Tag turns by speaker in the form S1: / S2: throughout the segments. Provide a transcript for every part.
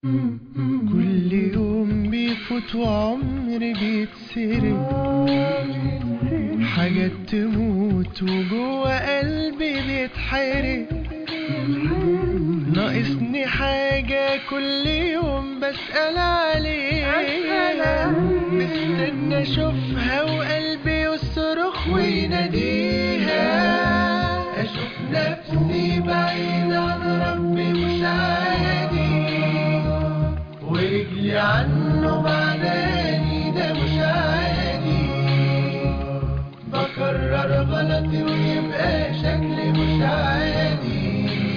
S1: كل يوم بيفوت وعمري بيتسرق، حاجات تموت وجوه قلبي بيتحرق. ناقصني حاجة كل يوم بسأل عليها، مستنى اشوفها وقلبي يصرخ ويناديها. اشوف نفسي بعيد عن ربي مش عادي، ورجلي عنه بعداني ده مش عادي. بكرر غلطي ويبقى شكلي مش عادي،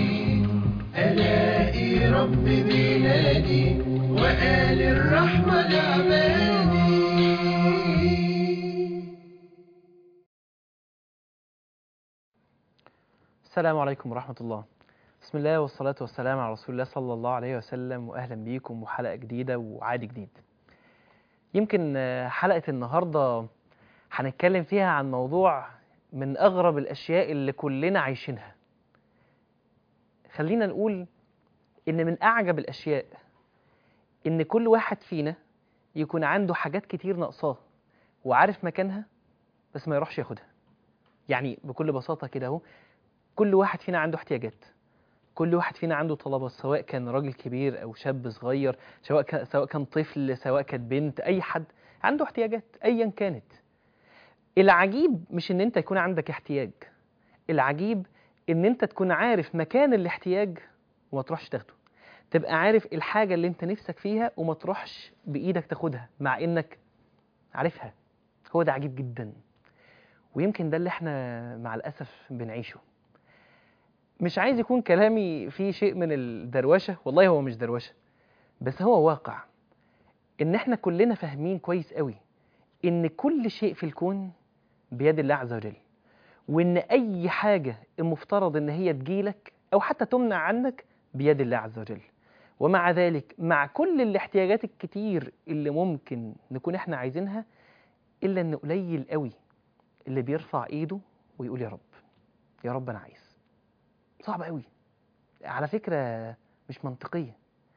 S1: الاقي ربي بينادي وقال الرحمة لعبادي.
S2: السلام عليكم ورحمة الله. بسم الله والصلاة والسلام على رسول الله صلى الله عليه وسلم، وأهلا بيكم وحلقة جديدة وعادي جديد. يمكن حلقة النهاردة هنتكلم فيها عن موضوع من أغرب الأشياء اللي كلنا عايشينها. خلينا نقول إن من أعجب الأشياء إن كل واحد فينا يكون عنده حاجات كتير ناقصاه وعارف مكانها بس ما يروحش ياخدها. يعني بكل بساطة كده اهو، كل واحد فينا عنده احتياجات، كل واحد فينا عنده طلبات، سواء كان راجل كبير أو شاب صغير، سواء كان طفل، سواء كانت بنت، أي حد عنده احتياجات أيا كانت. العجيب مش إن أنت يكون عندك احتياج، العجيب إن أنت تكون عارف مكان الاحتياج وما تروحش تاخده. تبقى عارف الحاجة اللي أنت نفسك فيها وما تروحش بإيدك تاخدها مع إنك عارفها. هو ده عجيب جدا، ويمكن ده اللي احنا مع الأسف بنعيشه. مش عايز يكون كلامي فيه شيء من الدروشة، والله هو مش دروشة، بس هو واقع. إن احنا كلنا فاهمين كويس قوي إن كل شيء في الكون بيد الله عز وجل، وإن أي حاجة المفترض إن هي تجيلك أو حتى تمنع عنك بيد الله عز وجل. ومع ذلك، مع كل الاحتياجات الكتير اللي ممكن نكون احنا عايزينها، إلا إن قليل قوي اللي بيرفع إيده ويقول يا رب، يا رب أنا عايز. صعب قوي على فكرة، مش منطقية.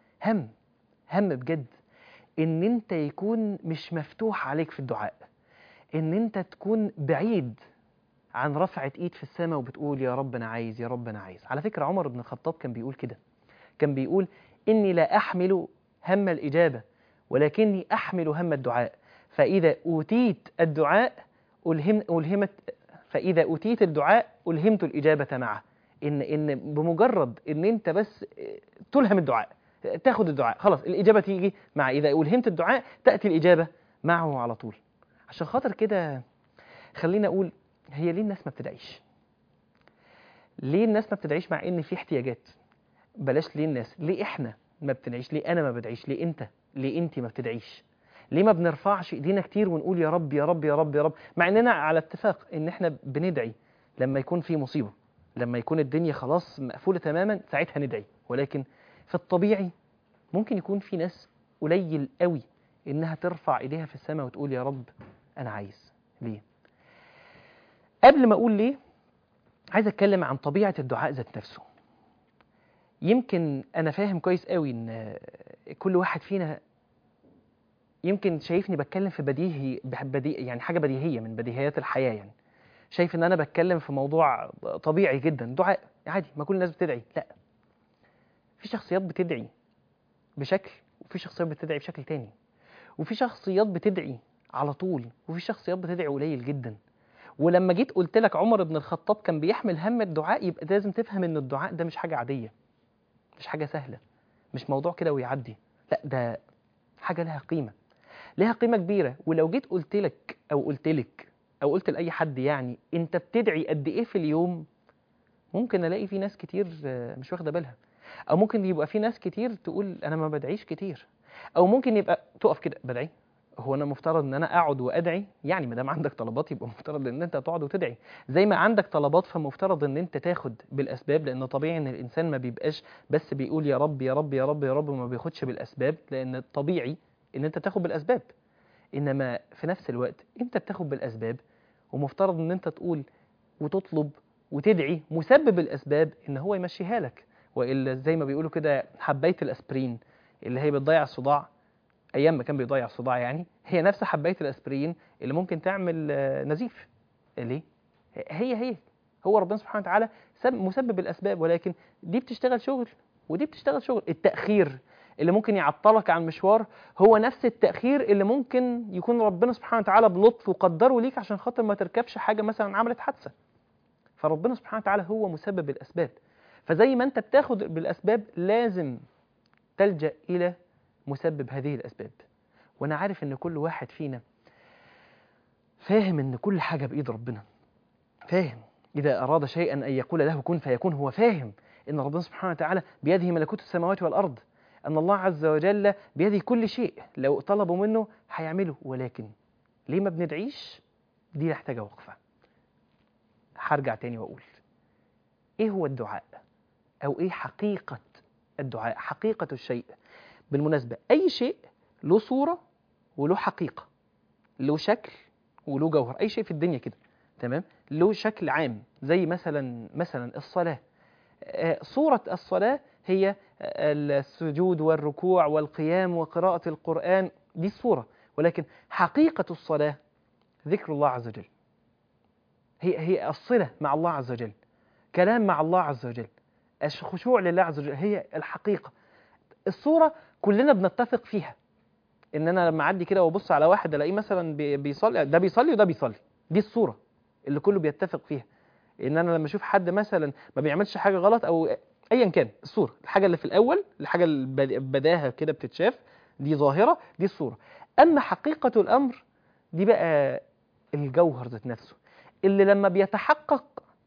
S2: هم بجد ان انت يكون مش مفتوح عليك في الدعاء، ان انت تكون بعيد عن رفعة ايد في السماء وبتقول يا رب انا عايز، يا رب انا عايز. على فكرة عمر بن الخطاب كان بيقول كده، كان بيقول اني لا احمل هم الاجابة ولكني احمل هم الدعاء، فاذا اوتيت الدعاء ألهمت فاذا اوتيت الدعاء الهمت الاجابة معه. ان بمجرد ان انت بس تلهم الدعاء، تاخد الدعاء، خلاص الإجابة تيجي مع إذا ألهمت الدعاء تأتي الإجابة معه على طول. عشان خاطر كده خلينا أقول، هي ليه الناس ما بتدعيش؟ ليه الناس ما بتدعيش مع إن في احتياجات؟ بلاش ليه الناس، ليه إحنا ما بتدعيش؟ ليه أنا ما بدعيش؟ ليه أنت؟ ليه أنت ما بتدعيش؟ ليه ما بنرفعش إيدينا كتير ونقول يا رب يا رب يا رب يا رب، مع إننا على اتفاق إن إحنا بندعي لما يكون في مصيبة، لما يكون الدنيا خلاص مقفولة تماما ساعتها ندعي. ولكن في الطبيعي ممكن يكون في ناس قليل قوي إنها ترفع إيديها في السماء وتقول يا رب أنا عايز. ليه؟ قبل ما أقول ليه، عايز أتكلم عن طبيعة الدعاء ذات نفسه. يمكن أنا فاهم كويس قوي إن كل واحد فينا يمكن شايفني بتكلم في يعني حاجة بديهية من بديهيات الحياة، يعني شايف إن أنا بتكلم في موضوع طبيعي جدا، دعاء عادي، ما كل الناس بتدعي. لا، في شخصيات بتدعي بشكل، وفي شخصيات بتدعي بشكل تاني، وفي شخصيات بتدعي على طول، وفي شخصيات بتدعي قليل جدا. ولما جيت قلت لك عمر بن الخطاب كان بيحمل هم الدعاء، يبقى لازم تفهم ان الدعاء ده مش حاجة عادية، مش حاجة سهلة، مش موضوع كده ويعدي. لا، ده حاجة لها قيمة، لها قيمة كبيرة. ولو جيت قلت لك او قلت لك او قلت لأي حد يعني انت بتدعي قد ايه في اليوم، ممكن الاقي في ناس كتير مش واخدة بالها، او ممكن يبقى في ناس كتير تقول انا ما بدعيش كتير، او ممكن يبقى تقف كده بدعي. هو انا مفترض ان انا اقعد وادعي؟ يعني ما دام عندك طلبات يبقى مفترض ان انت تقعد وتدعي. زي ما عندك طلبات فمفترض ان انت تاخد بالاسباب، لان طبيعي ان الانسان ما بيبقاش بس بيقول يا رب يا رب يا رب يا رب وما بياخدش بالاسباب، لان الطبيعي ان انت تاخد بالاسباب. انما في نفس الوقت انت بتاخد بالاسباب، ومفترض ان انت تقول وتطلب وتدعي مسبب الاسباب ان هو يمشيها لك. والا زي ما بيقولوا كده حبيت الاسبرين، اللي هي بتضيع الصداع ايام ما كان بيضيع الصداع يعني، هي نفس حبايه الاسبرين اللي ممكن تعمل نزيف. ليه؟ هي هو ربنا سبحانه وتعالى مسبب الاسباب، ولكن دي بتشتغل شغل ودي بتشتغل شغل. التاخير اللي ممكن يعطلك عن مشوار هو نفس التاخير اللي ممكن يكون ربنا سبحانه وتعالى بلطفه قدره ليك عشان خاطر ما تركبش حاجه مثلا عملت حادثه. فربنا سبحانه وتعالى هو مسبب الاسباب، فزي ما انت بتاخد بالاسباب لازم تلجأ الى مسبب هذه الاسباب. وانا عارف ان كل واحد فينا فاهم ان كل حاجه بايد ربنا، فاهم اذا اراد شيئا ان يقول له كن فيكون. هو فاهم ان ربنا سبحانه وتعالى بيده ملكوت السماوات والارض، ان الله عز وجل بيده كل شيء، لو طلبوا منه هيعمله. ولكن ليه ما بندعيش؟ دي محتاجه وقفه. هرجع تاني واقول ايه هو الدعاء، او ايه حقيقه الدعاء، حقيقه الشيء. بالمناسبه اي شيء له صوره وله حقيقه، له شكل وله جوهر. اي شيء في الدنيا كده تمام له شكل عام، زي مثلا الصلاه. صوره الصلاه هي السجود والركوع والقيام وقراءه القران، دي الصوره. ولكن حقيقه الصلاه ذكر الله عز وجل، هي الصله مع الله عز وجل، كلام مع الله عز وجل، الخشوع لله عز وجل، هي الحقيقه. الصوره كلنا بنتفق فيها، ان انا لما اعدي كده وابص على واحد الاقيه مثلا بيصلي، ده بيصلي وده بيصلي، دي الصوره اللي كله بيتفق فيها. ان انا لما اشوف حد مثلا ما بيعملش حاجه غلط او ايا كان، الصوره الحاجه اللي في الاول، الحاجه اللي بداها كده بتتشاف، دي ظاهره، دي الصوره. اما حقيقه الامر دي بقى الجوهر ذات نفسه، اللي لما بيتحقق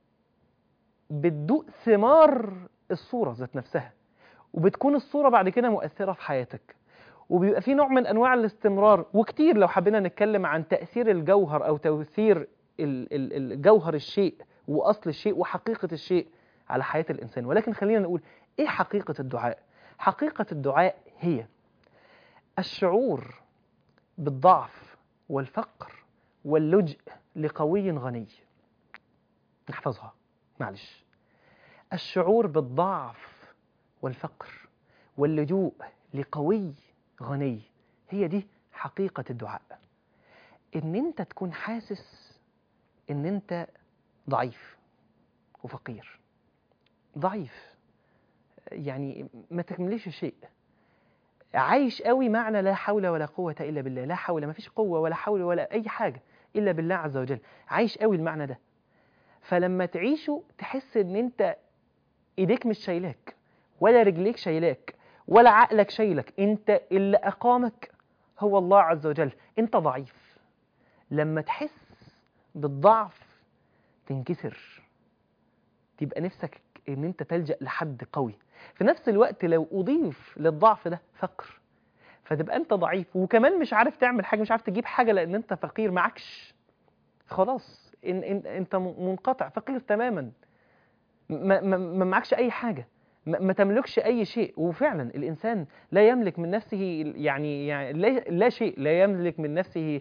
S2: بتدوق ثمار الصوره ذات نفسها، وبتكون الصوره بعد كده مؤثره في حياتك، وبيبقى في نوع من انواع الاستمرار. وكتير لو حبينا نتكلم عن تاثير الجوهر او تاثير الجوهر الشيء واصل الشيء وحقيقه الشيء على حياه الانسان. ولكن خلينا نقول ايه حقيقه الدعاء. حقيقه الدعاء هي الشعور بالضعف والفقر واللجء لقوي غني. نحفظها معلش. الشعور بالضعف والفقر واللجوء لقوي غني، هي دي حقيقة الدعاء. ان انت تكون حاسس ان انت ضعيف وفقير، ضعيف يعني ما تكمليش شيء، عايش قوي معنى لا حول ولا قوة إلا بالله، لا حول، ما فيش قوة ولا حول ولا أي حاجة إلا بالله عز وجل، عايش قوي المعنى ده. فلما تعيشه تحس ان انت ايديك مش شايلاك ولا رجليك شايلاك ولا عقلك شايلك، انت اللي اقامك هو الله عز وجل، انت ضعيف. لما تحس بالضعف تنكسر، تبقى نفسك ان انت تلجأ لحد قوي. في نفس الوقت لو اضيف للضعف ده فقر، فتبقى انت ضعيف وكمان مش عارف تعمل حاجة، مش عارف تجيب حاجة لان انت فقير، معكش خلاص، انت منقطع، فقير تماما، ما معكش اي حاجة، ما تملكش أي شيء. وفعلا الإنسان لا يملك من نفسه يعني لا شيء، لا يملك من نفسه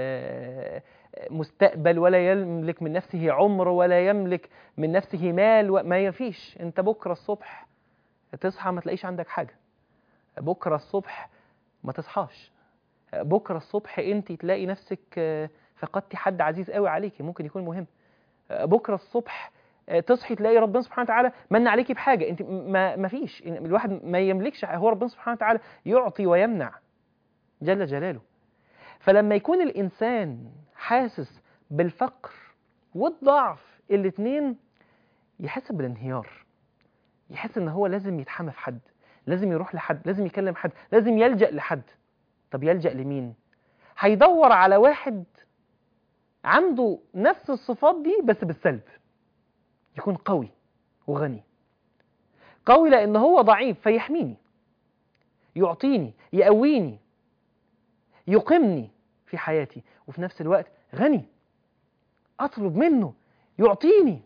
S2: مستقبل، ولا يملك من نفسه عمر، ولا يملك من نفسه مال، ما يفيش. أنت بكرة الصبح تصحى ما تلاقيش عندك حاجة، بكرة الصبح ما تصحاش، بكرة الصبح أنت تلاقي نفسك فقدتي حد عزيز قوي عليكي ممكن يكون مهم، بكرة الصبح تصحي تلاقي ربنا سبحانه وتعالى من عليكي بحاجة انت ما فيش. الواحد ما يملكش، هو ربنا سبحانه وتعالى يعطي ويمنع جل جلاله. فلما يكون الإنسان حاسس بالفقر والضعف الاثنين، يحس بالانهيار، يحس ان هو لازم يتحمى في حد، لازم يروح لحد، لازم يكلم حد، لازم يلجأ لحد. طب يلجأ لمين؟ هيدور على واحد عنده نفس الصفات دي بس بالسلب، يكون قوي وغني. قوي لأن هو ضعيف فيحميني، يعطيني، يقويني، يقيمني في حياتي. وفي نفس الوقت غني، أطلب منه يعطيني.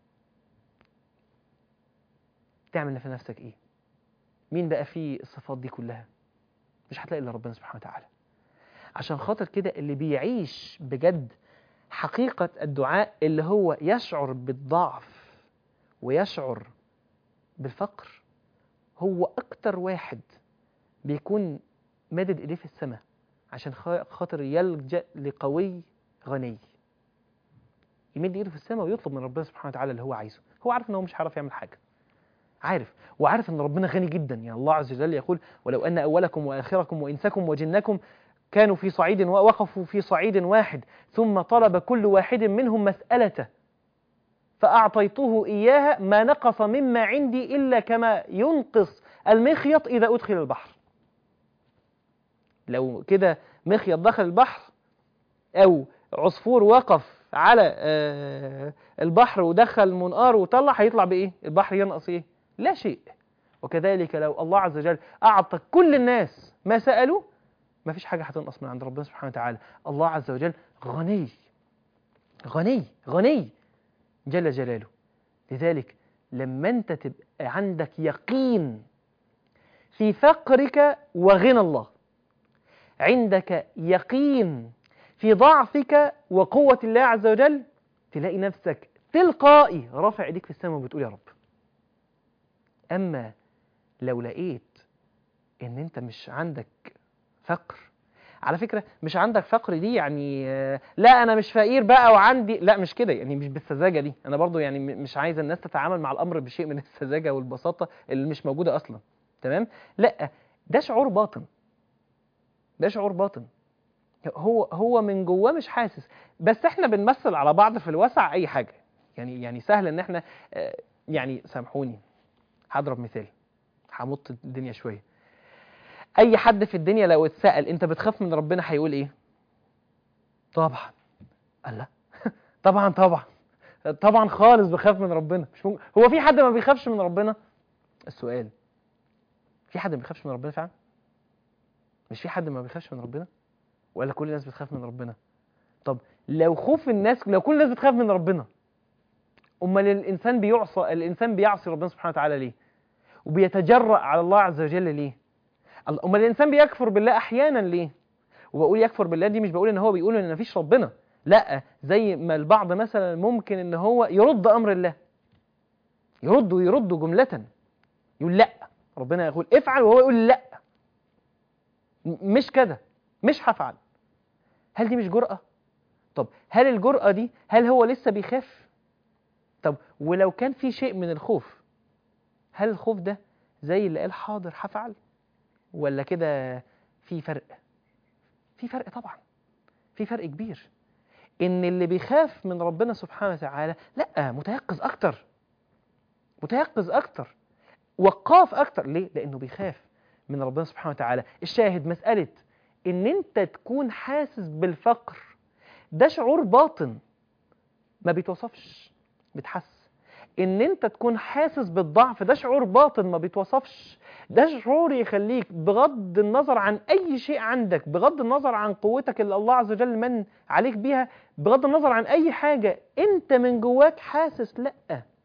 S2: تعمل في نفسك إيه؟ مين بقى فيه الصفات دي كلها؟ مش هتلاقي إلا ربنا سبحانه وتعالى. عشان خاطر كده اللي بيعيش بجد حقيقة الدعاء، اللي هو يشعر بالضعف ويشعر بالفقر، هو أكتر واحد بيكون مادد ايديه في السماء عشان خاطر يلجأ لقوي غني. يمد ايده في السماء ويطلب من ربنا سبحانه وتعالى اللي هو عايزه. هو عارف ان هو مش هيعرف يعمل حاجه، عارف، وعارف ان ربنا غني جدا. يعني الله عز وجل يقول: ولو ان اولكم واخركم وانسكم وجنكم كانوا في صعيد ووقفوا في صعيد واحد ثم طلب كل واحد منهم مسألته فأعطيته إياها ما نقص مما عندي إلا كما ينقص المخيط إذا أدخل البحر. لو كده مخيط دخل البحر أو عصفور وقف على البحر ودخل منقار وطلع، هيطلع بإيه؟ البحر ينقص إيه؟ لا شيء. وكذلك لو الله عز وجل أعطى كل الناس ما سألوا، ما فيش حاجة هتنقص من عند ربنا سبحانه وتعالى. الله عز وجل غني غني غني جل جلاله. لذلك لما أنت تبقى عندك يقين في فقرك وغنى الله، عندك يقين في ضعفك وقوة الله عز وجل، تلاقي نفسك تلقائي رافع ايديك في السماء وبتقول يا رب. أما لو لقيت إن أنت مش عندك فقر، على فكرة مش عندك فقر دي يعني لا أنا مش فقير بقى وعندي، لا مش كده يعني، مش بالسذاجة دي. أنا برضو يعني مش عايز الناس تتعامل مع الأمر بشيء من السذاجة والبساطة اللي مش موجودة أصلا، تمام؟ ده شعور باطن، ده شعور باطن. هو من جواه مش حاسس، بس احنا بنمثل على بعض في الوسع اي حاجه. يعني سهل ان احنا يعني سامحوني هضرب مثال همط الدنيا شويه. اي حد في الدنيا لو اتسأل انت بتخاف من ربنا هيقول ايه؟ طبعا. الله طبعا خالص بخاف من ربنا. مش ممكن. هو في حد ما بيخافش من ربنا؟ السؤال، في حد ما بيخافش من ربنا فعلا؟ مش في حد ما بيخافش من ربنا؟ ولا كل الناس بتخاف من ربنا؟ طب لو خوف الناس، لو كل الناس بتخاف من ربنا، امال الانسان بيعصي ربنا سبحانه وتعالى ليه؟ وبيتجرأ على الله عز وجل ليه؟ امال الانسان بيكفر بالله احيانا ليه؟ وبقول يكفر بالله دي مش بقول ان هو بيقول ان مفيش ربنا، لا، زي ما البعض مثلا ممكن ان هو يرد امر الله، يرد جملة، يقول لا، ربنا يقول افعل وهو يقول لا، مش كده، مش هفعل. هل دي مش جرأة؟ طب هل الجرأة دي هل هو لسه بيخاف؟ طب ولو كان في شيء من الخوف، هل الخوف ده زي اللي قال حاضر هفعل؟ ولا كده في فرق؟ في فرق طبعا، في فرق كبير. ان اللي بيخاف من ربنا سبحانه وتعالى لا، متيقظ اكتر، وقاف اكتر. ليه؟ لانه بيخاف من ربنا سبحانه وتعالى. الشاهد مسألة ان انت تكون حاسس بالفقر، ده شعور باطن ما بيتوصفش، بتحس. ان انت تكون حاسس بالضعف، ده شعور باطن ما بيتوصفش، ده شعور يخليك بغض النظر عن اي شيء عندك، بغض النظر عن قوتك اللي الله عز وجل من عليك بيها، بغض النظر عن اي حاجة، انت من جواك حاسس لا،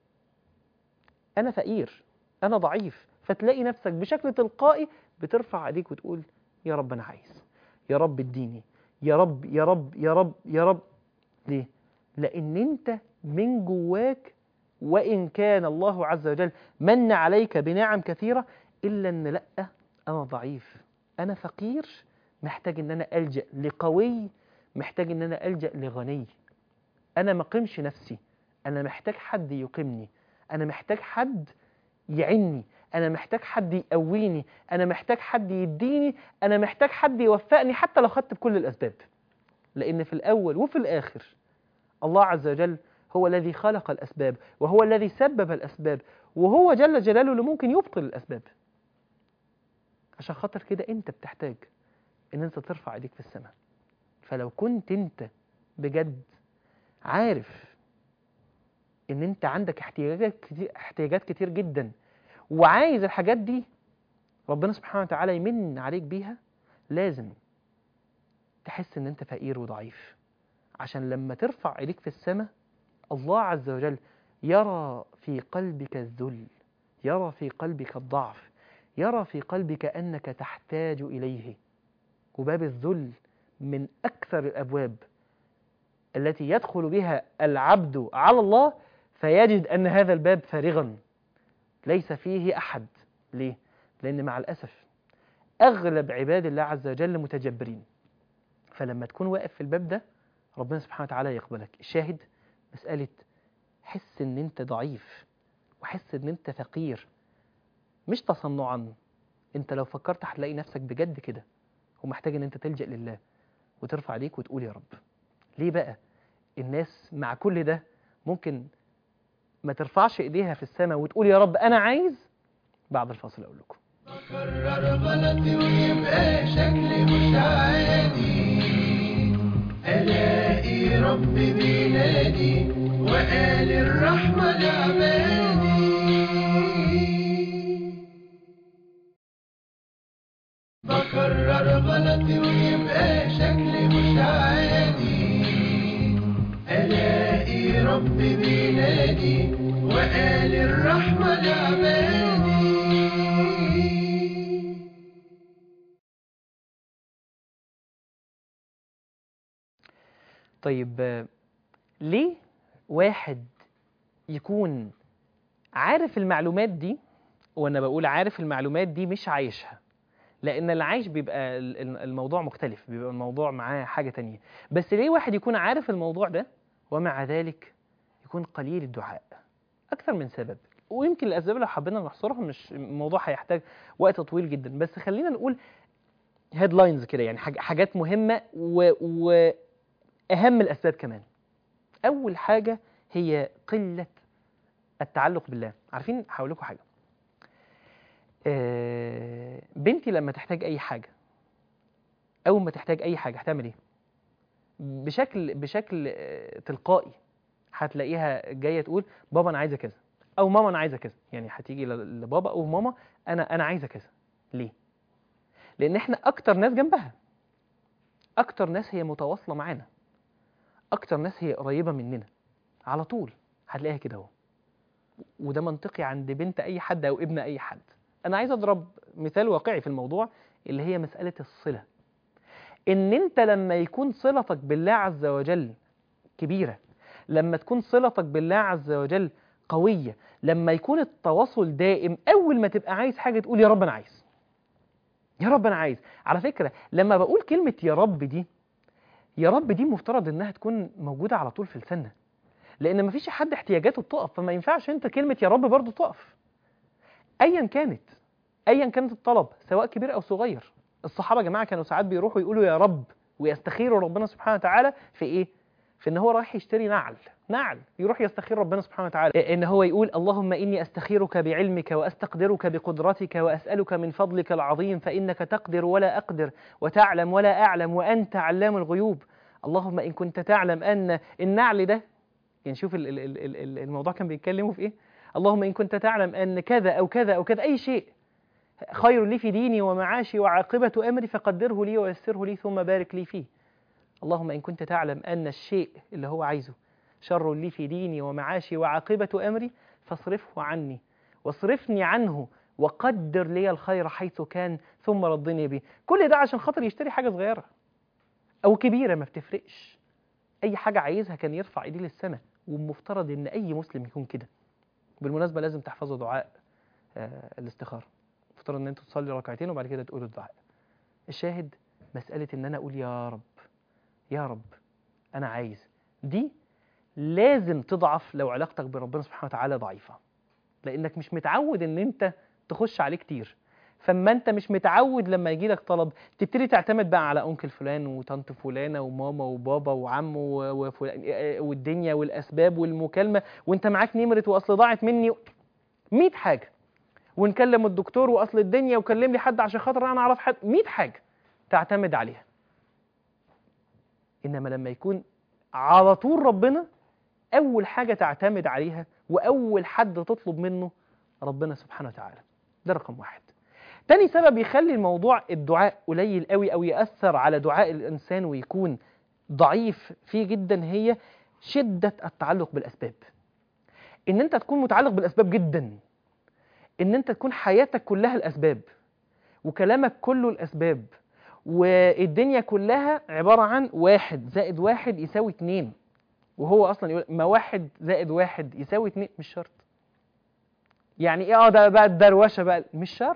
S2: انا فقير، انا ضعيف. فتلاقي نفسك بشكل تلقائي بترفع ايديك وتقول يا رب انا عايز، يا رب اديني، يا رب يا رب يا رب يا رب. ليه؟ لان انت من جواك، وإن كان الله عز وجل من عليك بنعم كثيرة، إلا أن لأ، أنا ضعيف، أنا فقير، محتاج أن أنا ألجأ لقوي، محتاج أن أنا ألجأ لغني. أنا ما قمش نفسي، أنا محتاج حد يقيمني، أنا محتاج حد يعني، أنا محتاج حد يقويني، أنا محتاج حد يديني، أنا محتاج حد يوفقني حتى لو خدت بكل الأسباب. لأن في الأول وفي الآخر الله عز وجل هو الذي خلق الأسباب، وهو الذي سبب الأسباب، وهو جل جلاله اللي ممكن يبطل الأسباب. عشان خاطر كده أنت بتحتاج أن أنت ترفع ايديك في السماء. فلو كنت أنت بجد عارف أن أنت عندك احتياجات كتير جدا، وعايز الحاجات دي ربنا سبحانه وتعالى يمن عليك بيها، لازم تحس أن أنت فقير وضعيف، عشان لما ترفع ايديك في السماء الله عز وجل يرى في قلبك الذل، يرى في قلبك الضعف، يرى في قلبك أنك تحتاج إليه. وباب الذل من أكثر الأبواب التي يدخل بها العبد على الله، فيجد أن هذا الباب فارغا ليس فيه أحد. ليه؟ لأن مع الأسف أغلب عباد الله عز وجل متجبرين. فلما تكون واقف في الباب ده ربنا سبحانه وتعالى يقبلك. الشاهد مسألة حس إن أنت ضعيف وحس إن أنت فقير، مش تصنعا. أنت لو فكرت هتلاقي نفسك بجد كده، ومحتاج إن أنت تلجأ لله وترفع ايديك وتقول يا رب. ليه بقى الناس مع كل ده ممكن ما ترفعش ايديها في السماء وتقول يا رب انا عايز؟ بعد الفاصل اقول لكم.
S1: بكرر غلطي ويبقى شكلي مش عادي، الاقي ربي بينادي وقال الرحمة لعبادي. بكرر غلطي ويبقى شكلي مش عادي، الاقي ربي بينادي وقال الرحمة لعبادي.
S2: طيب ليه واحد يكون عارف المعلومات دي، وانا بقول عارف المعلومات دي مش عايشها؟ لان اللي عايش بيبقى الموضوع مختلف، بيبقى الموضوع معاه حاجة تانية. بس ليه واحد يكون عارف الموضوع ده ومع ذلك يكون قليل الدعاء؟ اكثر من سبب، ويمكن الاسباب لو حبينا نحصرها مش الموضوع هيحتاج وقت طويل جدا، بس خلينا نقول هيدلاينز كده، يعني حاجات مهمة واهم الاسباب كمان. اول حاجة هي قلة التعلق بالله. عارفين، هقول لكم حاجة. بنتي لما تحتاج اي حاجة، اول ما تحتاج اي حاجة هتعمل ايه؟ بشكل تلقائي هتلاقيها جايه تقول بابا انا عايزه كذا، او ماما انا عايزه كذا. يعني هتيجي لبابا او ماما انا عايزه كذا. ليه؟ لان احنا اكتر ناس جنبها، اكتر ناس هي متواصله معانا، اكتر ناس هي قريبه مننا، على طول هتلاقيها كده اهو. وده منطقي عند بنت اي حد او ابن اي حد. انا عايز اضرب مثال واقعي في الموضوع، اللي هي مساله الصله. ان انت لما يكون صلتك بالله عز وجل كبيره، لما تكون صلتك بالله عز وجل قوية، لما يكون التواصل دائم، أول ما تبقى عايز حاجة تقول يا رب أنا عايز، يا رب أنا عايز. على فكرة لما بقول كلمة يا رب دي، يا رب دي مفترض إنها تكون موجودة على طول في لساننا، لأن مفيش حد احتياجاته بتقف، فما ينفعش أنت كلمة يا رب برضو تقف أيا كانت الطلب، سواء كبير أو صغير. الصحابة يا جماعة كانوا ساعات بيروحوا يقولوا يا رب ويستخيروا ربنا سبحانه وتعالى في إيه؟ في ان هو رايح يشتري نعل يروح يستخير ربنا سبحانه وتعالى، ان هو يقول اللهم اني استخيرك بعلمك واستقدرك بقدرتك واسالك من فضلك العظيم فانك تقدر ولا اقدر وتعلم ولا اعلم وانت علام الغيوب. اللهم ان كنت تعلم ان النعل ده، يعني شوف الموضوع كان بيتكلموا في ايه. اللهم ان كنت تعلم ان كذا او كذا او كذا اي شيء خير لي في ديني ومعاشي وعاقبة امري فقدره لي ويسره لي ثم بارك لي فيه. اللهم إن كنت تعلم أن الشيء اللي هو عايزه شر لي في ديني ومعاشي وعاقبة أمري فاصرفه عني واصرفني عنه وقدر لي الخير حيث كان ثم ردني به. كل ده عشان خاطر يشتري حاجة صغيرة أو كبيرة، ما بتفرقش. أي حاجة عايزها كان يرفع إيديه للسماء، والمفترض إن أي مسلم يكون كده. بالمناسبة لازم تحفظوا دعاء الاستخارة. المفترض إن أنتوا تصلي ركعتين وبعد كده تقولوا الدعاء. الشاهد مسألة إن أنا أقول يا رب، يا رب أنا عايز، دي لازم تضعف لو علاقتك بربنا سبحانه وتعالى ضعيفة، لأنك مش متعود إن أنت تخش عليه كتير. فما أنت مش متعود لما يجي لك طلب تبتدي تعتمد بقى على أنكل فلان وطنط فلانة وماما وبابا وعم وفلان والدنيا والأسباب والمكالمة، وأنت معاك نمرة وأصل ضاعت مني 100 حاجة، ونكلم الدكتور وأصل الدنيا وكلم لي حد عشان خاطر أنا أعرف حد، 100 حاجة تعتمد عليها. إنما لما يكون على طول ربنا أول حاجة تعتمد عليها وأول حد تطلب منه ربنا سبحانه وتعالى، ده رقم واحد. تاني سبب يخلي الموضوع الدعاء قليل قوي أو يأثر على دعاء الإنسان ويكون ضعيف فيه جدا، هي شدة التعلق بالأسباب. إن أنت تكون متعلق بالأسباب جدا، إن أنت تكون حياتك كلها الأسباب وكلامك كله الأسباب، والدنيا كلها عبارة عن 1 زائد 1 يساوي 2، وهو أصلا يقول ما 1 زائد 1 يساوي 2. مش شرط. يعني إيه ده بقى الدروشة بقى؟ مش شرط.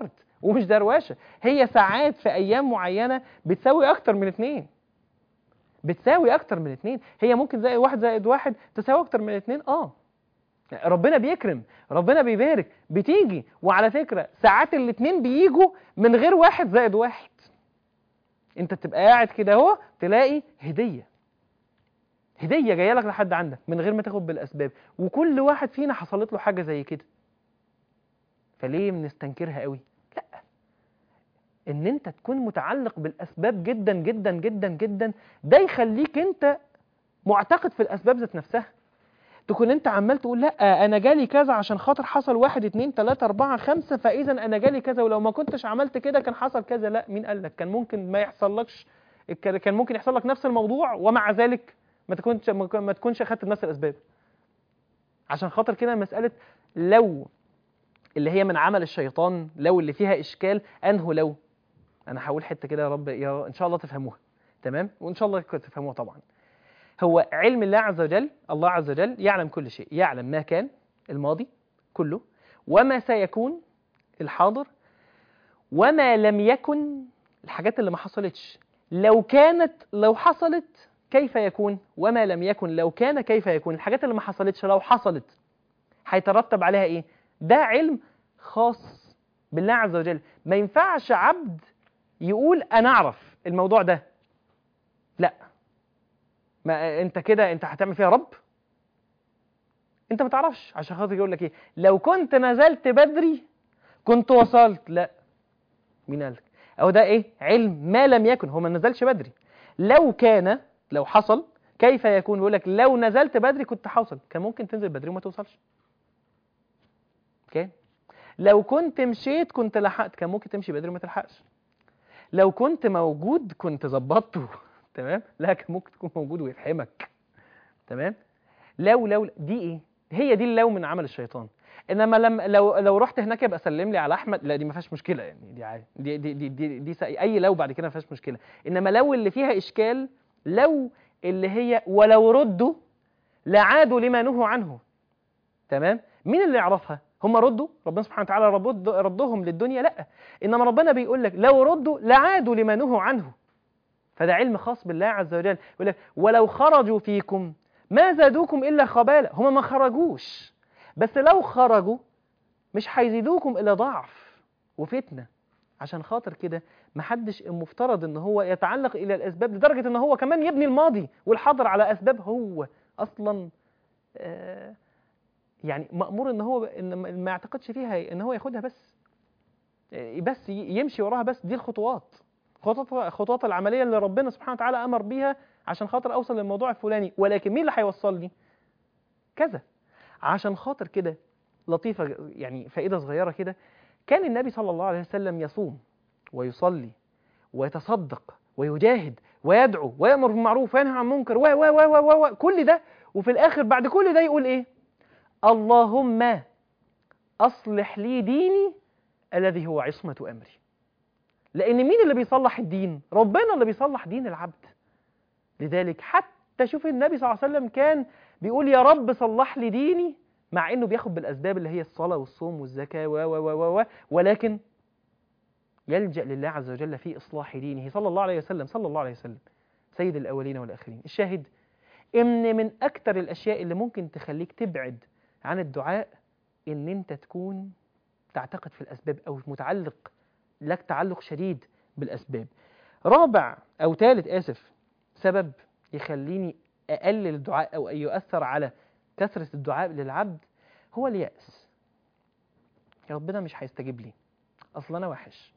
S2: ومش دروشه، هي ساعات في ايام معينه بتساوي اكتر من 2. بتساوي اكتر من 2. هي ممكن زي 1 زائد 1 تساوي اكتر من 2. ربنا بيكرم، ربنا بيبارك، بتيجي. وعلى فكره ساعات الاتنين بيجوا من غير 1 زائد 1. انت تبقى قاعد كده اهو تلاقي هديه جايه لك لحد عندك من غير ما تاخد بالاسباب، وكل واحد فينا حصلت له حاجه زي كده. فليه بنستنكرها قوي؟ لا، ان انت تكون متعلق بالاسباب جدا جدا جدا جدا، ده يخليك انت معتقد في الاسباب ذات نفسها. تكون انت عمال تقول لا انا جالي كذا عشان خاطر حصل 1 2 3 4 5، فاذا انا جالي كذا، ولو ما كنتش عملت كده كان حصل كذا. لا، مين قال لك؟ كان ممكن ما يحصلكش، كان ممكن يحصل لك نفس الموضوع ومع ذلك ما تكونش اخدت بنفس الاسباب. عشان خاطر كده مساله لو اللي هي من عمل الشيطان، لو اللي فيها اشكال انه لو. انا هقول حته كده يا رب ان شاء الله تفهموها، تمام؟ وان شاء الله تفهموها طبعا. هو علم الله عز وجل، الله عز وجل يعلم كل شيء، يعلم ما كان الماضي كله، وما سيكون الحاضر، وما لم يكن الحاجات اللي ما حصلتش. لو كانت، لو حصلت كيف يكون، وما لم يكن لو كان كيف يكون. الحاجات اللي ما حصلتش لو حصلت هيترتب عليها ايه؟ ده علم خاص بالله عز وجل. ما ينفعش عبد يقول انا اعرف الموضوع ده. لا، ما انت كده انت هتعمل فيها رب؟ انت ما تعرفش. عشان خاطر يقول لك ايه؟ لو كنت نزلت بدري كنت وصلت. لا، مين قال لك؟ او ده ايه؟ علم ما لم يكن. هو ما نزلش بدري. لو كان، لو حصل كيف يكون. بيقول لك لو نزلت بدري كنت حصل. كان ممكن تنزل بدري وما توصلش. اوكي؟ لو كنت مشيت كنت لحقت. كان ممكن تمشي بدري وما تلحقش. لو كنت موجود كنت ظبطته. تمام؟ لا، كان ممكن تكون موجود ويفحمك. تمام؟ لو دي ايه؟ هي دي اللو من عمل الشيطان. انما لو رحت هناك يبقى سلم لي على احمد، لا دي ما فيهاش مشكله، يعني دي عادي، دي اي لو بعد كده ما فيهاش مشكله. انما لو اللي فيها اشكال، لو اللي هي ولو ردوا لعادوا لما نهوا عنه. تمام؟ مين اللي يعرفها؟ هم ردوا؟ ربنا سبحانه وتعالى ردهم للدنيا؟ لا، انما ربنا بيقول لك لو ردوا لعادوا لما نهوا عنه. فده علم خاص بالله عز وجل. يقول لك ولو خرجوا فيكم ما زادوكم إلا خبالا. هما ما خرجوش، بس لو خرجوا مش هيزيدوكم إلا ضعف وفتنة. عشان خاطر كده محدش المفترض ان هو يتعلق إلى الأسباب لدرجة ان هو كمان يبني الماضي والحاضر على أسباب هو أصلا يعني مأمور ان هو إن ما يعتقدش فيها، ان هو ياخدها بس يمشي وراها. بس دي الخطوات، خطوات العملية اللي ربنا سبحانه وتعالى أمر بيها عشان خاطر أوصل للموضوع الفلاني. ولكن مين اللي هيوصلني؟ كذا. عشان خاطر كده لطيفة، يعني فائدة صغيرة كده. كان النبي صلى الله عليه وسلم يصوم ويصلي ويتصدق ويجاهد ويدعو ويأمر بالمعروف وينهى عن المنكر و كل ده، وفي الآخر بعد كل ده يقول إيه؟ اللهم أصلح لي ديني الذي هو عصمة أمري. لأن مين اللي بيصلح الدين؟ ربنا اللي بيصلح دين العبد. لذلك حتى شوف النبي صلى الله عليه وسلم كان بيقول يا رب صلح لي ديني، مع انه بياخد بالاسباب اللي هي الصلاه والصوم والزكاه ولكن يلجأ لله عز وجل في اصلاح دينه صلى الله عليه وسلم. صلى الله عليه وسلم سيد الاولين والاخرين. الشاهد ان من اكتر الاشياء اللي ممكن تخليك تبعد عن الدعاء ان انت تكون تعتقد في الاسباب او متعلق لك تعلق شديد بالاسباب. رابع او ثالث سبب يخليني أقلل الدعاء أو أن يؤثر على كثرة الدعاء للعبد هو اليأس. يا ربنا مش هيستجيب لي، أصل أنا وحش،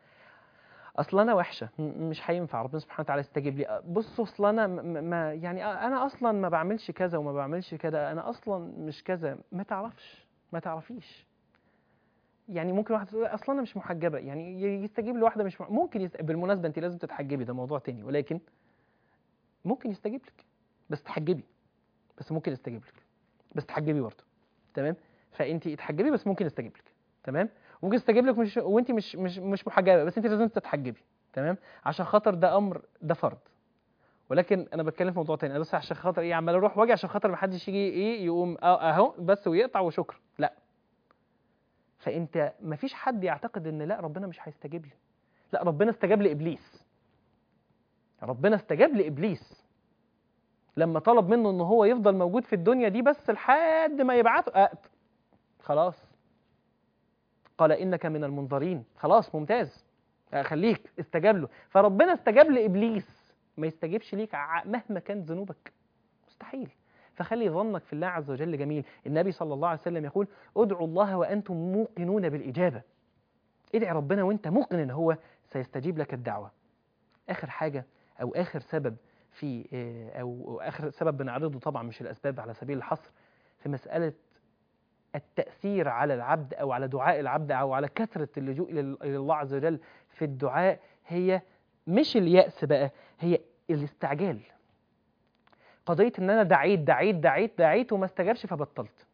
S2: أصل أنا وحشة، مش هينفع ربنا سبحانه وتعالى يستجيب لي. بصوا أصل أنا ما يعني أنا أصلا ما بعملش كذا وما بعملش كذا، أنا أصلا مش كذا. ما تعرفيش. يعني ممكن واحدة تقول أصلا أنا مش محجبة، يعني يستجيب لواحدة مش ممكن بالمناسبة أنت لازم تتحجبي، ده موضوع تاني، ولكن ممكن يستجيب لك بس تحجبي، بس ممكن يستجيب لك بس تحجبي برضه. تمام؟ فانت اتحجبي بس ممكن يستجيب لك. تمام؟ ممكن يستجيب لك مش وانت مش محجبه، بس انت لازم تتحجبي. تمام؟ عشان خاطر ده امر، ده فرض. ولكن انا بتكلم في موضوع تاني. انا بس عشان خاطر ايه عمال اروح واجي عشان خاطر ما حدش يجي ايه يقوم اهو بس ويقطع وشكرا. لا، فانت مفيش حد يعتقد ان لا ربنا مش هيستجيب لي. لا، ربنا استجاب لابليس. ربنا استجاب لابليس لما طلب منه ان هو يفضل موجود في الدنيا دي بس لحد ما يبعثه. خلاص، قال انك من المنظرين. خلاص ممتاز، خليك. استجاب له. فربنا استجاب لابليس، ما يستجيبش ليك مهما كانت ذنوبك؟ مستحيل. فخلي ظنك في الله عز وجل جميل. النبي صلى الله عليه وسلم يقول ادعوا الله وأنتم موقنون بالإجابة. ادعي ربنا وانت موقن ان هو سيستجيب لك الدعوة. آخر حاجة أو آخر سبب أو آخر سبب بنعرضه، طبعا مش الأسباب على سبيل الحصر، في مسألة التأثير على العبد أو على دعاء العبد أو على كثرة اللجوء إلى الله عز وجل في الدعاء، هي مش اليأس بقى، هي الاستعجال. قضية ان انا دعيت دعيت دعيت دعيت وما استجابش فبطلت.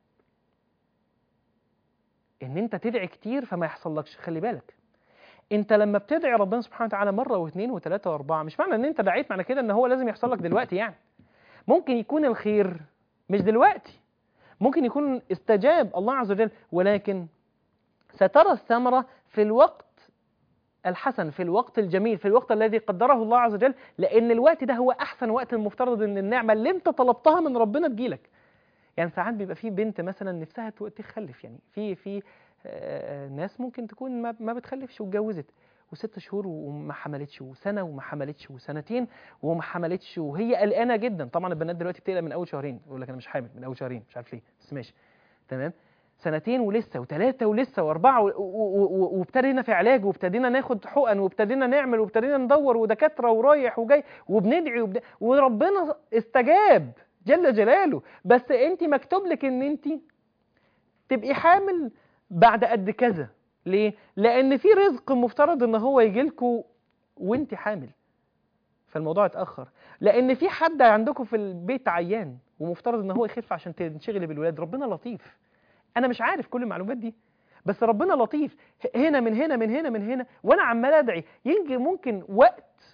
S2: ان انت تدعي كتير فما يحصلكش. خلي بالك، انت لما بتدعي ربنا سبحانه وتعالى مرة واثنين وثلاثة واربعة، مش معنى ان انت دعيت معنى كده ان هو لازم يحصل لك دلوقتي. يعني ممكن يكون الخير مش دلوقتي، ممكن يكون استجاب الله عز وجل، ولكن سترى الثمرة في الوقت الحسن، في الوقت الجميل، في الوقت الذي قدره الله عز وجل، لأن الوقت ده هو أحسن وقت. المفترض أن النعمة اللي أنت طلبتها من ربنا تجيلك. يعني ساعات بيبقى في بنت مثلا نفسها تخلف، يعني في ناس ممكن تكون ما بتخلفش واتجوزت، و6 شهور وما حملتش، وسنة وما حملتش، وسنتين وما حملتش، وهي قلقانة جدا. طبعا البنات دلوقتي بتقلق من أول شهرين، يقول لك أنا مش حامل من أول شهرين، مش عارف ليه، بس ماشي تمام. سنتين ولسه، وثلاثة ولسه، واربعة، وابتدينا في علاج، وابتدينا ناخد حقن، وابتدينا نعمل، وابتدينا ندور، ودكاترة ورايح وجاي، وبندعي وربنا استجاب جل جلاله. بس انت مكتوب لك ان انت تبقي حامل بعد قد كذا. ليه؟ لان في رزق مفترض ان هو يجي لكم وانت حامل، فالموضوع اتأخر. لان في حد عندكم في البيت عيان ومفترض ان هو يخف عشان تنشغلي بالولاد. ربنا لطيف. انا مش عارف كل المعلومات دي، بس ربنا لطيف. هنا من هنا من هنا من هنا، وانا عمال ادعي، يجي ممكن وقت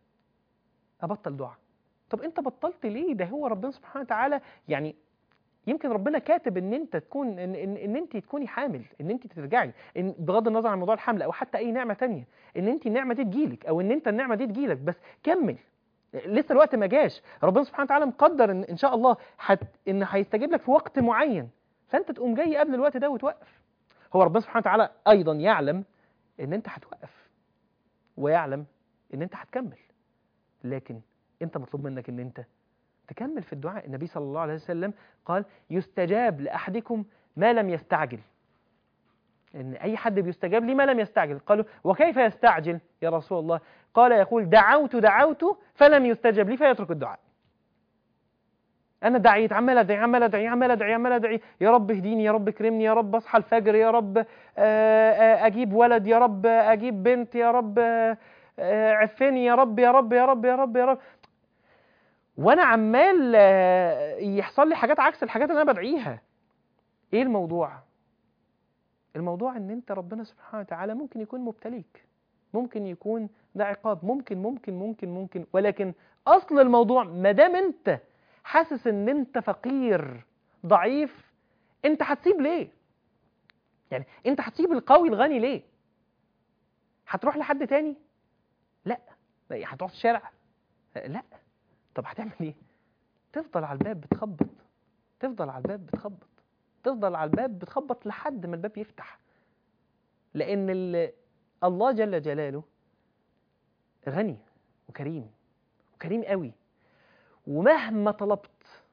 S2: ابطل دعاء. طب انت بطلت ليه؟ ده هو ربنا سبحانه وتعالى يعني يمكن ربنا كاتب ان انت تكون ان انت تكوني حامل، ان انت ترجعي، إن بغض النظر عن موضوع الحمل او حتى اي نعمه تانية، ان انت النعمه دي تجيلك او ان انت النعمه دي تجيلك، بس كمل. لسه الوقت ما جاش. ربنا سبحانه وتعالى مقدر ان شاء الله ان هيستجيب لك في وقت معين، فانت تقوم جاي قبل الوقت ده وتوقف. هو ربنا سبحانه وتعالى ايضا يعلم ان انت هتوقف، ويعلم ان انت هتكمل، لكن انت مطلوب منك ان انت تكمل في الدعاء. النبي صلى الله عليه وسلم قال يستجاب لأحدكم ما لم يستعجل. إن أي حد بيستجاب لي ما لم يستعجل. قالوا وكيف يستعجل يا رسول الله؟ قال يقول دعوت فلم يستجب لي فيترك الدعاء. أنا دعيت، عمال أدعي، يا رب اهديني، يا رب اكرمني، يا رب أصحى الفجر، يا رب أجيب ولد، يا رب أجيب بنت، يا رب عفني، يا رب يا رب يا رب يا رب يا رب، وانا عمال يحصل لي حاجات عكس الحاجات اللي انا بدعيها. ايه الموضوع؟ الموضوع ان انت ربنا سبحانه وتعالى ممكن يكون مبتليك، ممكن يكون ده عقاب، ممكن، ولكن اصل الموضوع ما دام انت حاسس ان انت فقير ضعيف، انت هتسيب ليه؟ يعني انت هتسيب القوي الغني ليه؟ هتروح لحد تاني؟ لا. هتروح في الشارع؟ لا. طب هتعمل ايه؟ تفضل على الباب بتخبط، تفضل على الباب بتخبط لحد ما الباب يفتح. لأن الله جل جلاله غني وكريم قوي، ومهما طلبت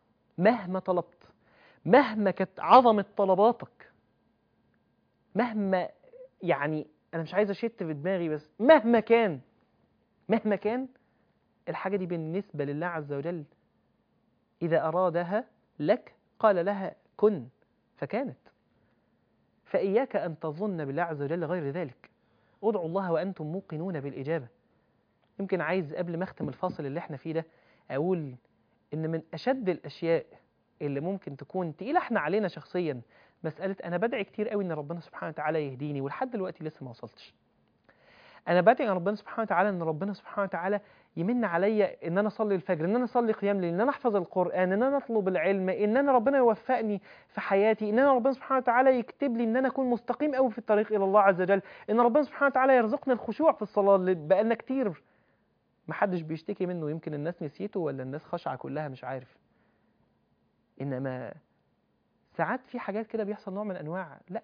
S2: مهما كانت عظمة طلباتك، مهما يعني أنا مش عايز أشت في دماغي، بس مهما كان الحاجة دي بالنسبة لله عز وجل إذا أرادها لك قال لها كن فكانت. فإياك أن تظن بالله عز وجل غير ذلك. ادعوا الله وأنتم موقنون بالإجابة. يمكن عايز قبل ما أختم الفاصل اللي احنا فيه ده أقول إن من أشد الأشياء اللي ممكن تكون تقيلة احنا علينا شخصيا مسألة أنا بدعي كتير قوي إن ربنا سبحانه وتعالى يهديني ولحد دلوقتي لسه ما وصلتش. انا بدعي ربنا سبحانه وتعالى ان ربنا سبحانه وتعالى يمن عليا ان انا اصلي الفجر، ان انا اصلي قيام ليل، ان انا احفظ القران، ان انا اطلب العلم، ان انا ربنا يوفقني في حياتي، ان انا ربنا سبحانه وتعالى يكتب لي ان انا اكون مستقيم قوي في الطريق الى الله عز وجل، ان ربنا سبحانه وتعالى يرزقنا الخشوع في الصلاه اللي بقالنا كتير محدش بيشتكي منه. يمكن الناس نسيته ولا الناس خاشعه كلها مش عارف. انما ساعات في حاجات كده بيحصل نوع من انواع لا،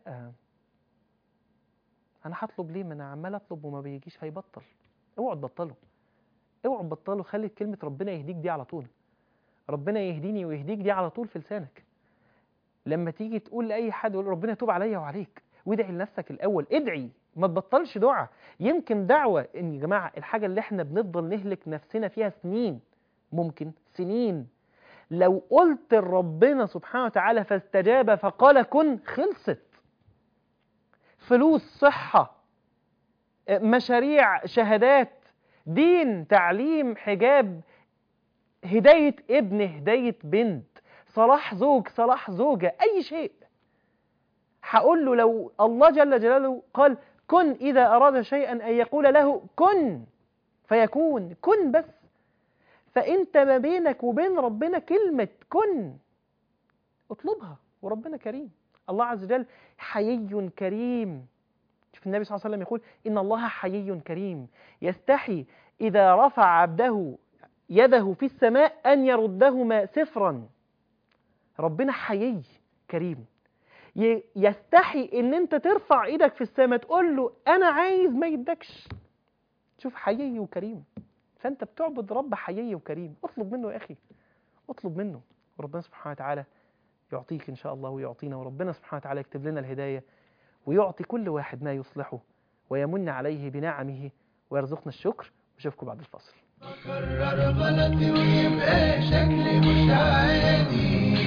S2: انا هطلب ليه؟ ما انا عمال اطلب وما بيجيش. هيبطل. اوعوا تبطلوا، اوعوا تبطلوا. خلي كلمه ربنا يهديك دي على طول، ربنا يهديني ويهديك دي على طول في لسانك. لما تيجي تقول لاي حد يقول ربنا يتوب عليا وعليك، وادعي لنفسك الاول. ادعي، ما تبطلش دعاء. يمكن دعوه ان يا جماعه الحاجه اللي احنا بنفضل نهلك نفسنا فيها سنين، ممكن سنين، لو قلت لربنا سبحانه وتعالى فاستجاب فقال كن، خلصت. فلوس، صحة، مشاريع، شهادات، دين، تعليم، حجاب، هداية ابن، هداية بنت، صلاح زوج، صلاح زوجة، أي شيء. هقول له لو الله جل جلاله قال كن إذا أراد شيئا أن يقول له كن فيكون، كن بس. فأنت ما بينك وبين ربنا كلمة كن، اطلبها وربنا كريم. الله عز وجل حيي كريم. شوف النبي صلى الله عليه وسلم يقول إن الله حيي كريم يستحي إذا رفع عبده يده في السماء أن يردهما صفرا. ربنا حيي كريم، يستحي إن أنت ترفع إيدك في السماء تقول له أنا عايز ما يدكش. شوف حيي وكريم. فأنت بتعبد رب حيي وكريم، اطلب منه يا أخي، اطلب منه. وربنا سبحانه وتعالى يعطيك إن شاء الله ويعطينا، وربنا سبحانه وتعالى يكتب لنا الهداية ويعطي كل واحد ما يصلحه ويمن عليه بنعمه ويرزقنا الشكر. واشوفكم بعد الفاصل.
S1: بكرر غلطي ويبقى شكلي مش عادي،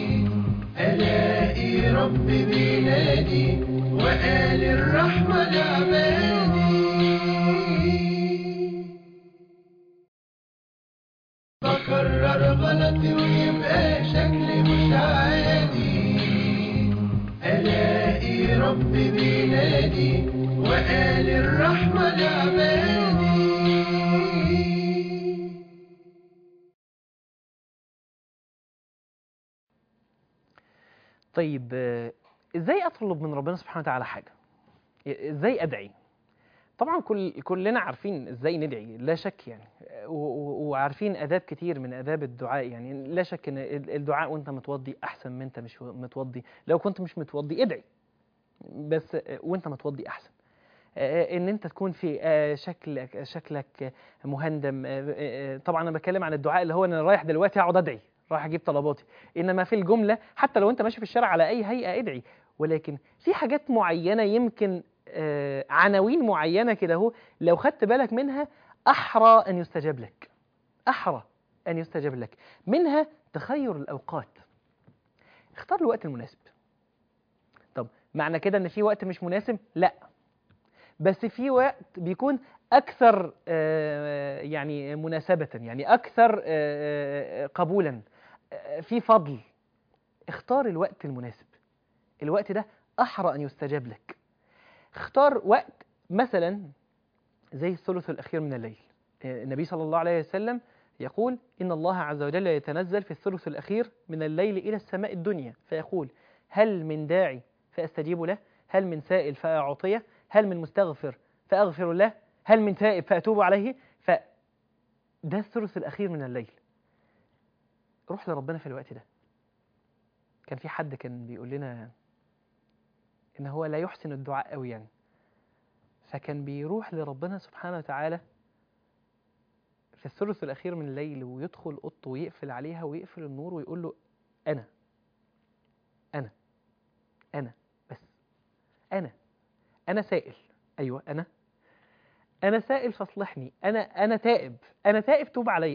S1: ألاقي ربي بينادي وقال الرحمة لعبادي. بكرر غلطي ويبقى شكلي مش عادي، ألاقي ربي بينادي وقال الرحمة لعبادي.
S2: طيب ازاي اطلب من ربنا سبحانه وتعالى حاجة؟ ازاي ادعي؟ طبعا كلنا عارفين ازاي ندعي لا شك يعني، وعارفين آداب كتير من آداب الدعاء يعني. لا شك ان الدعاء وانت متوضي احسن من انت مش متوضي. لو كنت مش متوضي ادعي، بس وانت متوضي احسن. ان انت تكون في شكلك مهندم. طبعا انا بتكلم عن الدعاء اللي هو انا رايح دلوقتي اقعد ادعي، رايح اجيب طلباتي. انما في الجمله حتى لو انت ماشي في الشارع على اي هيئه ادعي، ولكن في حاجات معينه يمكن عناوين معينه كده اهو لو خدت بالك منها احرى ان يستجاب لك، احرى ان يستجاب لك. منها تخير الاوقات. اختار الوقت المناسب. طب معنى كده ان في وقت مش مناسب؟ لا، بس في وقت بيكون أكثر يعني مناسبة، يعني أكثر قبولا، في فضل. اختار الوقت المناسب. الوقت ده أحرى أن يستجاب لك. اختار وقت مثلا زي الثلث الأخير من الليل. النبي صلى الله عليه وسلم يقول إن الله عز وجل يتنزل في الثلث الأخير من الليل إلى السماء الدنيا فيقول هل من داعي فأستجيب له، هل من سائل فأعطيه، هل من مستغفر فأغفر له، هل من تائب فأتوب عليه. ده الثلث الأخير من الليل. روح لربنا في الوقت ده. كان في حد كان بيقول لنا إن هو لا يحسن الدعاء قوي يعني، فكان بيروح لربنا سبحانه وتعالى في الثلث الأخير من الليل ويدخل أوضته ويقفل عليها ويقفل النور ويقول له أنا أنا أنا بس أنا سائل. أيوة أنا سائل فاصلحني. أنا تائب، أنا تائب توب علي.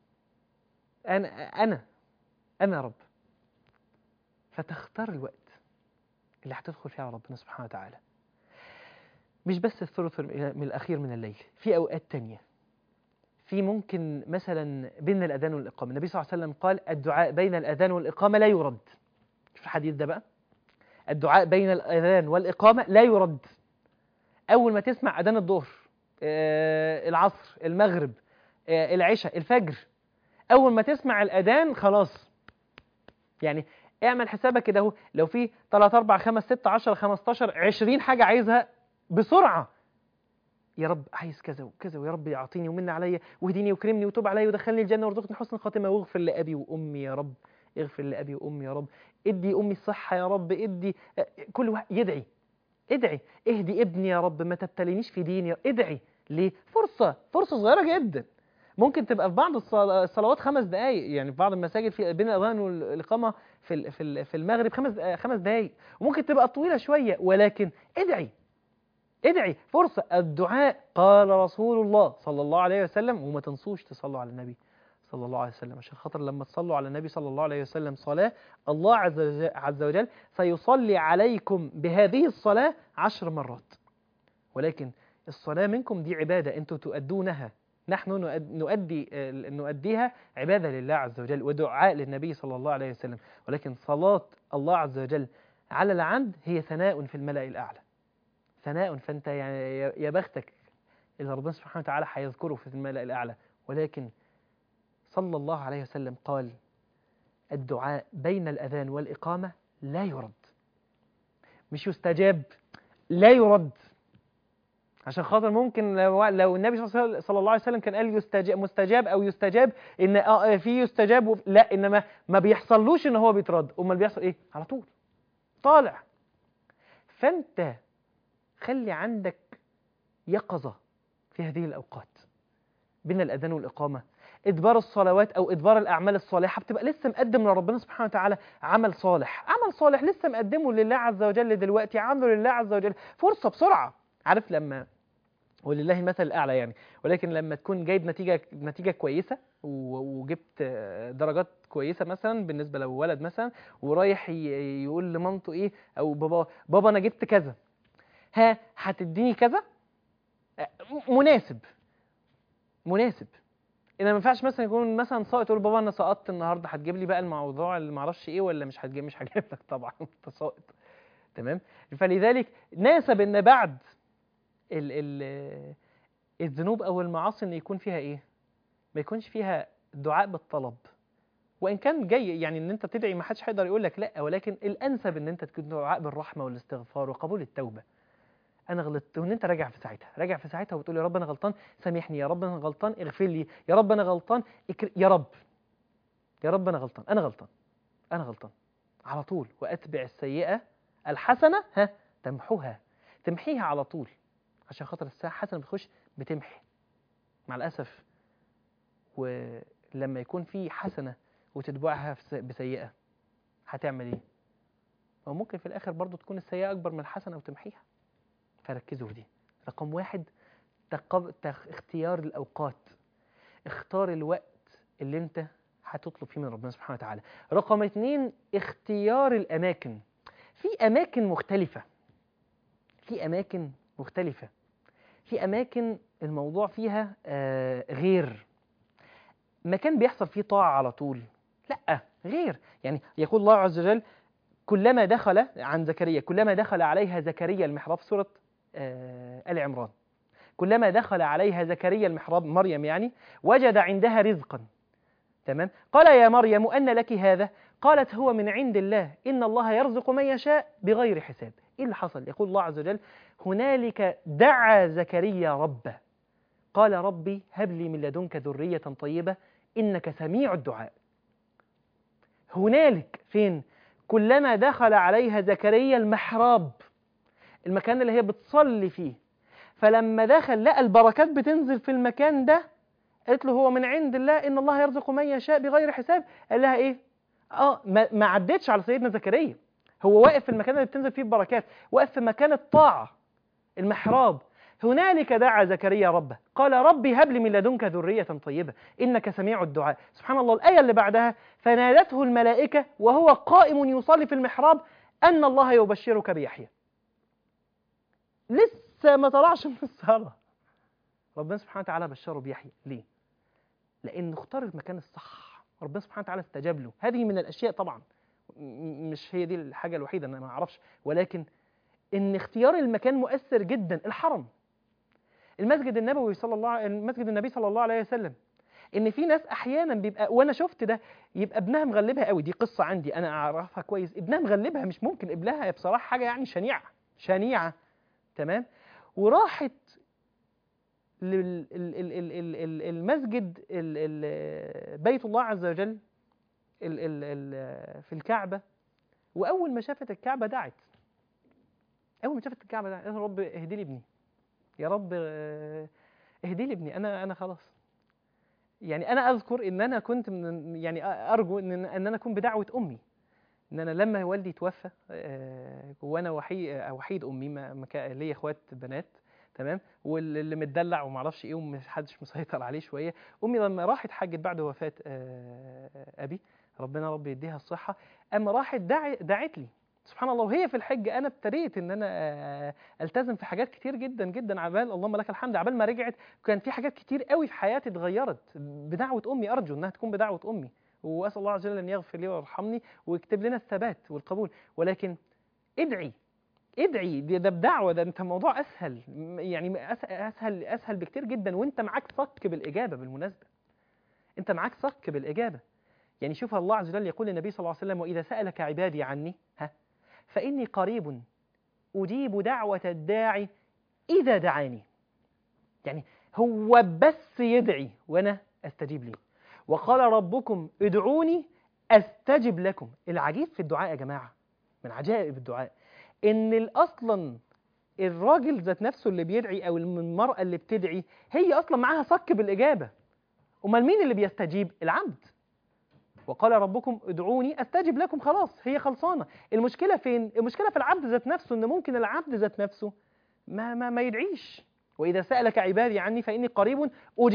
S2: أنا يا رب. فتختار الوقت اللي هتدخل فيه على ربنا سبحانه وتعالى. مش بس الثلث من الأخير من الليل، في أوقات تانية. في ممكن مثلا بين الأذان والإقامة. النبي صلى الله عليه وسلم قال الدعاء بين الأذان والإقامة لا يرد. شوف الحديث ده بقى، الدعاء بين الأذان والإقامة لا يرد. أول ما تسمع أذان الظهر العصر، المغرب، العشاء، الفجر، اول ما تسمع الاذان خلاص. يعني اعمل حسابك كده اهو، لو في 3 4 5 6 10 15 20 حاجه عايزها بسرعه، يا رب عايز كذا وكذا، ويا رب يعطيني ومن عليا واهديني وكرمني وتوب عليا ودخلني الجنه وارزقني حسن الخاتمه، واغفر لابي وامي يا رب، اغفر لابي وامي يا رب، ادي امي الصحه يا رب، ادي كل واحد يدعي. ادعي اهدي ابني يا رب، ما تبتلينيش في ديني، ادعي. ليه؟ فرصه صغيره جدا. ممكن تبقى في بعض الصلوات 5 دقائق، يعني في بعض المساجد في بين الاذان والاقامه في المغرب 5 دقائق، وممكن تبقى طويله شويه، ولكن ادعي. ادعي، فرصة. الدعاء قال رسول الله صلى الله عليه وسلم، وما تنسوش تصلوا على النبي صلى الله عليه وسلم، عشان خاطر لما تصلوا على النبي صلى الله عليه وسلم صلاة، الله عز وجل سيصلي عليكم بهذه الصلاة 10 مرات. ولكن الصلاة منكم دي عبادة أنتم تؤدونها، نحن نؤديها عبادة لله عز وجل ودعاء للنبي صلى الله عليه وسلم. ولكن صلاة الله عز وجل على العبد هي ثناء في الملأ الأعلى، ثناء. فأنت يعني يا بختك اللي ربنا سبحانه وتعالى هيذكره في الملأ الأعلى. ولكن صلى الله عليه وسلم قال: الدعاء بين الأذان والإقامة لا يرد، مش يستجاب، لا يرد. عشان خاطر ممكن لو النبي صلى الله عليه وسلم كان قال مستجاب أو يستجاب، إن في يستجاب لا، إنما ما بيحصلوش إن هو بيترد. أمال بيحصل إيه؟ على طول طالع. فأنت خلي عندك يقظة في هذه الأوقات بين الأذان والإقامة. إدبار الصلوات أو إدبار الأعمال الصالحة، بتبقى لسه مقدم لربنا سبحانه وتعالى عمل صالح لسه مقدمه لله عز وجل دلوقتي، عامله لله عز وجل، فرصة بسرعة. عارف لما، ولله المثل الأعلى يعني، ولكن لما تكون جايب نتيجة كويسة وجبت درجات كويسة مثلا بالنسبة لو ولد مثلا، ورايح يقول لمامته إيه أو بابا أنا جبت كذا، هتديني كذا، مناسب. إذا ما ينفعش مثلا يكون مثلا ساقط تقول بابا انا سقطت النهارده، هتجيب لي بقى الموضوع اللي ما اعرفش ايه، ولا مش هتجيب، مش هجيب لك طبعا انت ساقط. تمام. فلذلك ناسب ان بعد ال ال الذنوب او المعاصي ان يكون فيها ايه؟ ما يكونش فيها دعاء بالطلب، وان كان جاي يعني ان انت تدعي ما حدش هيقدر يقول لك لا، ولكن الانسب ان انت تكون دعاء بالرحمه والاستغفار وقبول التوبه. انا غلطت، وان انت راجع في ساعتها وبتقول يا رب انا غلطان سامحني، يا رب انا غلطان اغفر لي، يا رب انا غلطان يا رب انا غلطان على طول. واتبع السيئه الحسنه تمحيها على طول، عشان خاطر الساعه حسنه بتخش بتمحي مع الاسف. ولما يكون في حسنه وتتبعها بسيئه هتعمل ايه؟ او ممكن في الاخر برضو تكون السيئه اكبر من الحسنه وتمحيها. فركزوا في دي. رقم 1 اختيار الأوقات، اختار الوقت اللي انت هتطلب فيه من ربنا سبحانه وتعالى. رقم 2 اختيار الأماكن. في أماكن الموضوع فيها غير مكان بيحصل فيه طاعة على طول، لا غير. يعني يقول الله عز وجل كلما دخل عن زكريا، كلما دخل عليها زكريا المحراب، سورة آل عمران، كلما دخل عليها زكريا المحراب، مريم يعني، وجد عندها رزقا. تمام. قال يا مريم أن لك هذا؟ قالت هو من عند الله إن الله يرزق من يشاء بغير حساب. إيه اللي حصل؟ يقول الله عز وجل هنالك دعا زكريا ربه قال ربي هب لي من لدنك ذرية طيبة إنك سميع الدعاء. هنالك فين؟ كلما دخل عليها زكريا المحراب، المكان اللي هي بتصلي فيه، فلما دخل لقى البركات بتنزل في المكان ده، قالت له هو من عند الله إن الله يرزق من يشاء بغير حساب. قال لها إيه؟ ما عدتش على سيدنا زكريا، هو واقف في المكان اللي بتنزل فيه البركات، واقف في مكان الطاعة، المحراب. هنالك دعا زكريا ربه قال ربي هب لي من لدنك ذرية طيبة إنك سميع الدعاء. سبحان الله. الآية اللي بعدها فنادته الملائكة وهو قائم يصلي في المحراب أن الله يبشرك بيحيى. لسه ما طلعش من الصلاة ربنا سبحانه وتعالى بشره بيحيى. ليه؟ لأنه اختار المكان الصح، ربنا سبحانه وتعالى استجاب له. هذه من الأشياء طبعا، مش هي دي الحاجة الوحيدة أنا ما أعرفش، ولكن إن اختيار المكان مؤثر جدا. المسجد النبي صلى الله عليه وسلم، ان في ناس احيانا بيبقى، وانا شفت ده، يبقى ابنها مغلبها قوي، دي قصه عندي انا اعرفها كويس، ابنها مغلبها مش ممكن، ابنها بصراحه حاجه يعني شنيعه شنيعه، تمام، وراحت المسجد بيت الله عز وجل في الكعبه، واول ما شافت الكعبه دعت، اول ما شافت الكعبه دعت، يا رب اهدي لي ابني، يا رب اهدي لي ابني، انا خلاص. يعني انا اذكر ان انا كنت يعني ارجو ان انا اكون بدعوه امي، ان انا لما والدي توفى وانا وحيد امي، ما كان ليا اخوات بنات، تمام، واللي متدلع وما اعرفش ايه ومش حدش مسيطر عليه شويه، امي لما راحت حجت بعد وفاه ابي، ربنا يديها الصحه، اما راحت دعت لي، سبحان الله، وهي في الحج انا ابتديت ان انا التزم في حاجات كتير جدا جدا، عبال اللهم لك الحمد، عبال ما رجعت كان في حاجات كتير قوي في حياتي اتغيرت بدعوه امي، ارجو انها تكون بدعوه امي، واسال الله عز وجل ان يغفر لي ويرحمني ويكتب لنا الثبات والقبول. ولكن ادعي ده بدعوه، ده انت موضوع اسهل، يعني اسهل بكتير جدا، وانت معاك صك بالاجابه، بالمناسبه انت معاك صك بالاجابه. يعني شوف الله عز وجل يقول للنبي صلى الله عليه وسلم: واذا سالك عبادي عني فاني قريب اجيب دعوه الداعي اذا دعاني. يعني هو بس يدعي وانا استجيب ليه. وقال ربكم ادعوني استجب لكم. العجيب في الدعاء يا جماعه، من عجائب الدعاء، ان اصلا الراجل ذات نفسه اللي بيدعي او المراه اللي بتدعي هي اصلا معاها صك بالاجابه. امال مين اللي بيستجيب؟ العبد. وقال ربكم ادعوني استجب لكم، خلاص هي خلصانه. المشكله فين؟ المشكله في العبد ذات نفسه، ان ممكن العبد ذات نفسه ما يدعيش. واذا سالك عبادي عني فاني قريب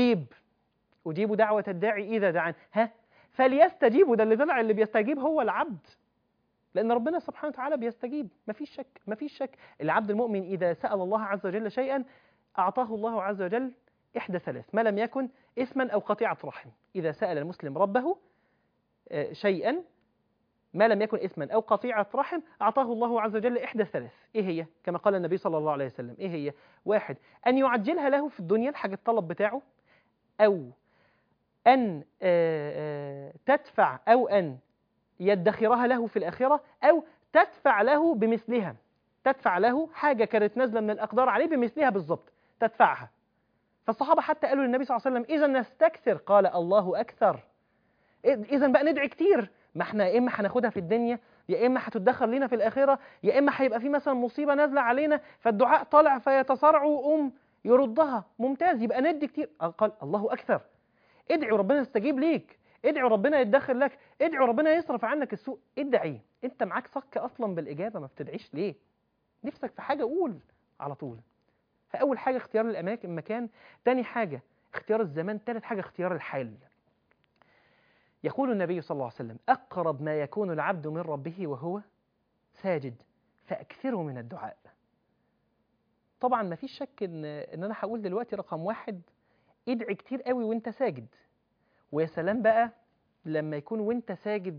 S2: اجيب دعوه الداعي اذا دعان، فليستجيبوا. ده اللي بيستجيب هو العبد، لان ربنا سبحانه وتعالى بيستجيب، مفيش شك. العبد المؤمن اذا سال الله عز وجل شيئا اعطاه الله عز وجل احدى ثلاث، ما لم يكن اثما او قطيعه رحم. اذا سال المسلم ربه شيئا ما لم يكن إثما أو قطيعة رحم أعطاه الله عز وجل إحدى الثلاث. إيه هي؟ كما قال النبي صلى الله عليه وسلم، إيه هي؟ واحد، أن يعجلها له في الدنيا، الحاجة الطلب بتاعه، أو أن تدفع، أو أن يدخرها له في الآخرة، أو تدفع له بمثلها، تدفع له حاجة كانت نازلة من الأقدار عليه بمثلها بالضبط، تدفعها. فالصحابة حتى قالوا للنبي صلى الله عليه وسلم: إذا نستكثر؟ قال: الله أكثر. إذا بقى ندعي كتير، ما احنا يا اما هناخدها في الدنيا، يا اما هتتدخل لنا في الاخره، يا اما هيبقى في مثلا مصيبه نازله علينا فالدعاء طالع فيتسارع ويقوم يردها، ممتاز، يبقى ندي كتير. قال: الله اكثر. ادعي وربنا يستجيب ليك، ادعي وربنا يتدخل لك، ادعي وربنا يصرف عنك السوء، ادعي. انت معاك صك اصلا بالاجابه، ما بتدعيش ليه؟ نفسك في حاجه قول على طول. فاول حاجه اختيار المكان، تاني حاجه اختيار الزمان، تالت حاجه اختيار الحال. يقول النبي صلى الله عليه وسلم: أقرب ما يكون العبد من ربه وهو ساجد فأكثره من الدعاء. طبعا ما فيش شك إن أنا هقول دلوقتي رقم واحد، ادعي كتير قوي وانت ساجد. ويا سلام بقى لما يكون وانت ساجد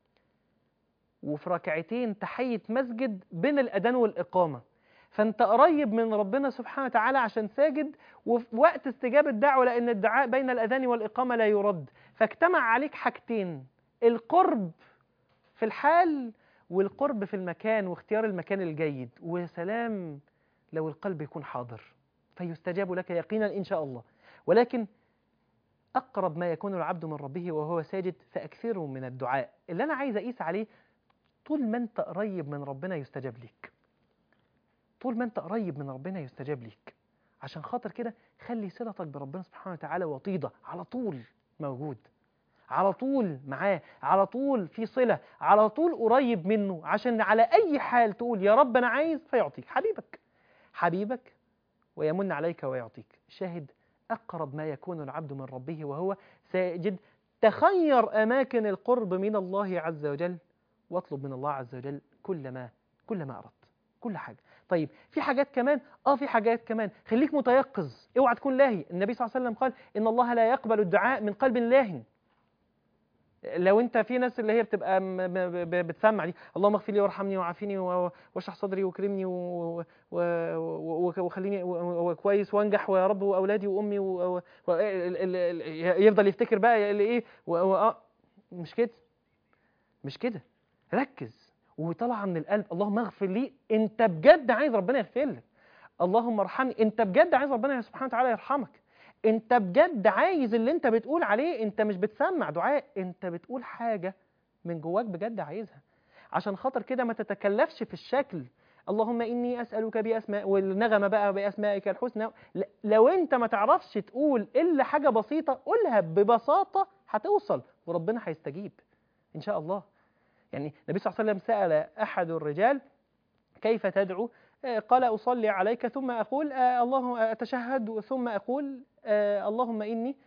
S2: وفي ركعتين تحية مسجد بين الأذان والإقامة، فأنت قريب من ربنا سبحانه وتعالى عشان ساجد، وفي وقت استجابة الدعوة، لأن الدعاء بين الأذان والإقامة لا يرد، فاجتمع عليك حاجتين: القرب في الحال والقرب في المكان، واختيار المكان الجيد. ويا سلام لو القلب يكون حاضر فيستجاب لك يقينا إن شاء الله. ولكن أقرب ما يكون العبد من ربه وهو ساجد فأكثره من الدعاء. اللي أنا عايز أقيس عليه، طول ما أنت قريب من ربنا يستجاب لك، طول ما أنت قريب من ربنا يستجاب لك. عشان خاطر كده خلي صلتك بربنا سبحانه وتعالى وطيدة، على طول موجود، على طول معاه، على طول في صلة، على طول قريب منه، عشان على أي حال تقول يا رب أنا عايز فيعطيك. حبيبك ويمن عليك ويعطيك. شاهد: أقرب ما يكون العبد من ربه وهو ساجد. تخير أماكن القرب من الله عز وجل، واطلب من الله عز وجل كل ما أردت، كل حاجة. طيب في حاجات كمان، في حاجات كمان، خليك متيقظ، اوعى تكون لاهي. النبي صلى الله عليه وسلم قال: إن الله لا يقبل الدعاء من قلب لاهٍ. لو انت في ناس اللي هي بتبقى بتسمع دي اللهم اغفر لي وارحمني وعافيني واشرح صدري وكرمني وخليني كويس وانجح ويا رب واولادي وامي يفضل يفتكر بقى ايه مش كده. ركز وطلع من القلب اللهم اغفر لي، انت بجد عايز ربنا يغفر لك. اللهم ارحمني، انت بجد عايز ربنا سبحانه وتعالى يرحمك. انت بجد عايز اللي انت بتقول عليه، انت مش بتسمع دعاء، انت بتقول حاجة من جواك بجد عايزها. عشان خاطر كده ما تتكلفش في الشكل. اللهم إني أسألك بأسماء، والنغمة بقى بأسمائك الحسنى. لو انت ما تعرفش تقول إلا حاجة بسيطة قولها ببساطة، هتوصل وربنا هيستجيب إن شاء الله. يعني النبي صلى الله عليه وسلم سأل أحد الرجال كيف تدعو؟ قال أصلي عليك ثم أقول اللهم أتشهد ثم أقول اللهم إني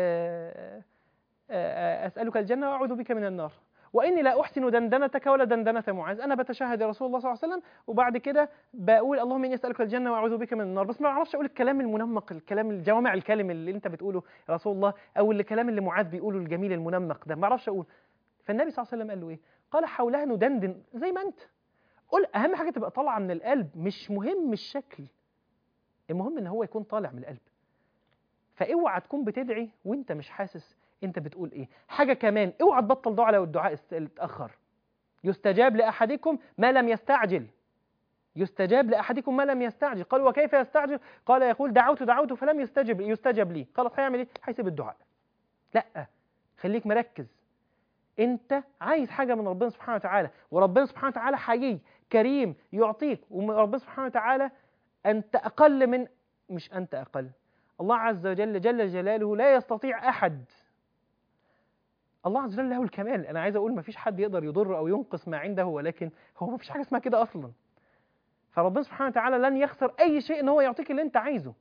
S2: أسألك الجنة وأعوذ بك من النار، وإني لا أحسن دندنتك ولا دندنة معاذ. أنا بتشهد يا رسول الله صلى الله عليه وسلم، وبعد كده بقول اللهم إني أسألك الجنة وأعوذ بك من النار، بس ما أعرفش أقول الكلام المنمق، الكلام الجوامع الكلم اللي أنت بتقوله يا رسول الله، أو الكلام اللي معاذ بيقوله الجميل المنمق ده، ما أعرفش أقول. فالنبي صلى الله عليه وسلم قال له إيه؟ قال حولها ندندن زي ما أنت قول، أهم حاجة تبقى طالعة من القلب، مش مهم الشكل، المهم إن هو يكون طالع من القلب. فاوعى تكون بتدعي وانت مش حاسس انت بتقول ايه. حاجة كمان، اوعى تبطل دعاء لو الدعاء اتأخر. يستجاب لأحدكم ما لم يستعجل. يستجاب لأحدكم ما لم يستعجل. قال وكيف يستعجل؟ قال يقول دعوت فلم يستجب لي. خلاص هيعمل ايه؟ هيسيب الدعاء. لا، خليك مركز. انت عايز حاجة من ربنا سبحانه وتعالى، وربنا سبحانه وتعالى حيي كريم يعطيك، وربنا سبحانه وتعالى انت اقل من، مش انت اقل، الله عز وجل جل جلاله لا يستطيع أحد. الله عز وجل له الكمال. أنا عايز أقول ما فيش حد يقدر يضر أو ينقص ما عنده، ولكن هو ما فيش حاجة اسمها كده أصلا. فربنا سبحانه وتعالى لن يخسر أي شيء إن هو يعطيك اللي أنت عايزه.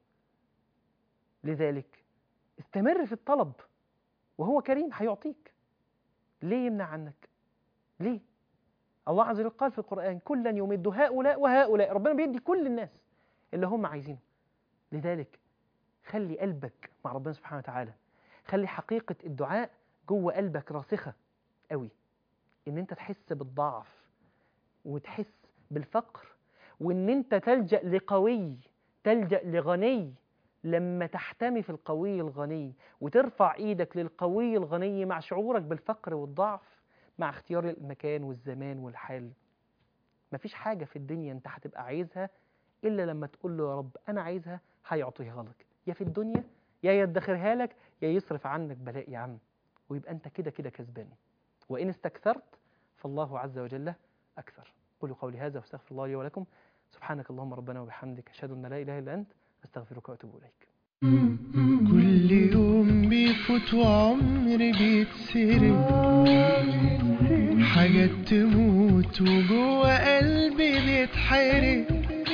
S2: لذلك استمر في الطلب، وهو كريم هيعطيك. ليه يمنع عنك؟ ليه؟ الله عز وجل قال في القرآن كلا يمد هؤلاء وهؤلاء. ربنا بيدي كل الناس اللي هم عايزينه. لذلك خلي قلبك مع ربنا سبحانه وتعالى، خلي حقيقة الدعاء جوه قلبك راسخة قوي، ان انت تحس بالضعف وتحس بالفقر، وان انت تلجأ لقوي، تلجأ لغني. لما تحتمي في القوي الغني وترفع ايدك للقوي الغني مع شعورك بالفقر والضعف، مع اختيار المكان والزمان والحال، مفيش حاجة في الدنيا انت هتبقى عايزها إلا لما تقول له يا رب أنا عايزها، هيعطيها لك، يا في الدنيا يا يدخرها لك يا يصرف عنك بلاء يا عم، ويبقى أنت كده كده كسبان. وإن استكثرت فالله عز وجل أكثر. قولوا قولي هذا واستغفر الله لي ولكم. سبحانك اللهم ربنا وبحمدك، أشهد أن لا إله إلا أنت، أستغفرك وأتوب إليك.
S1: كل يوم بيفوت وعمري بيتسرق، حاجات تموت وجوه قلبي بيتحرق،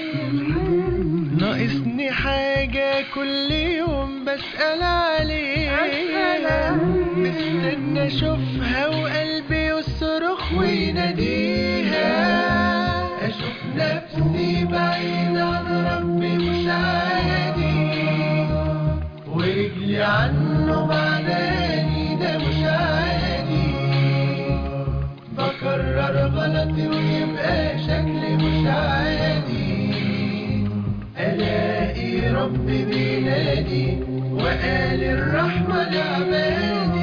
S1: ناقصني حاجة كل يوم بسأل عليها، مستنى اشوفها وقلبي يصرخ ويناديها، اشوف نفسي بعيد عن ربي مش عادي، ورجلي عنه بعداني ده مش عادي، بكرر غلطي ويبقى شكلي مش عادي، ألاقي ربي بينادي وقال الرحمة لعبادي.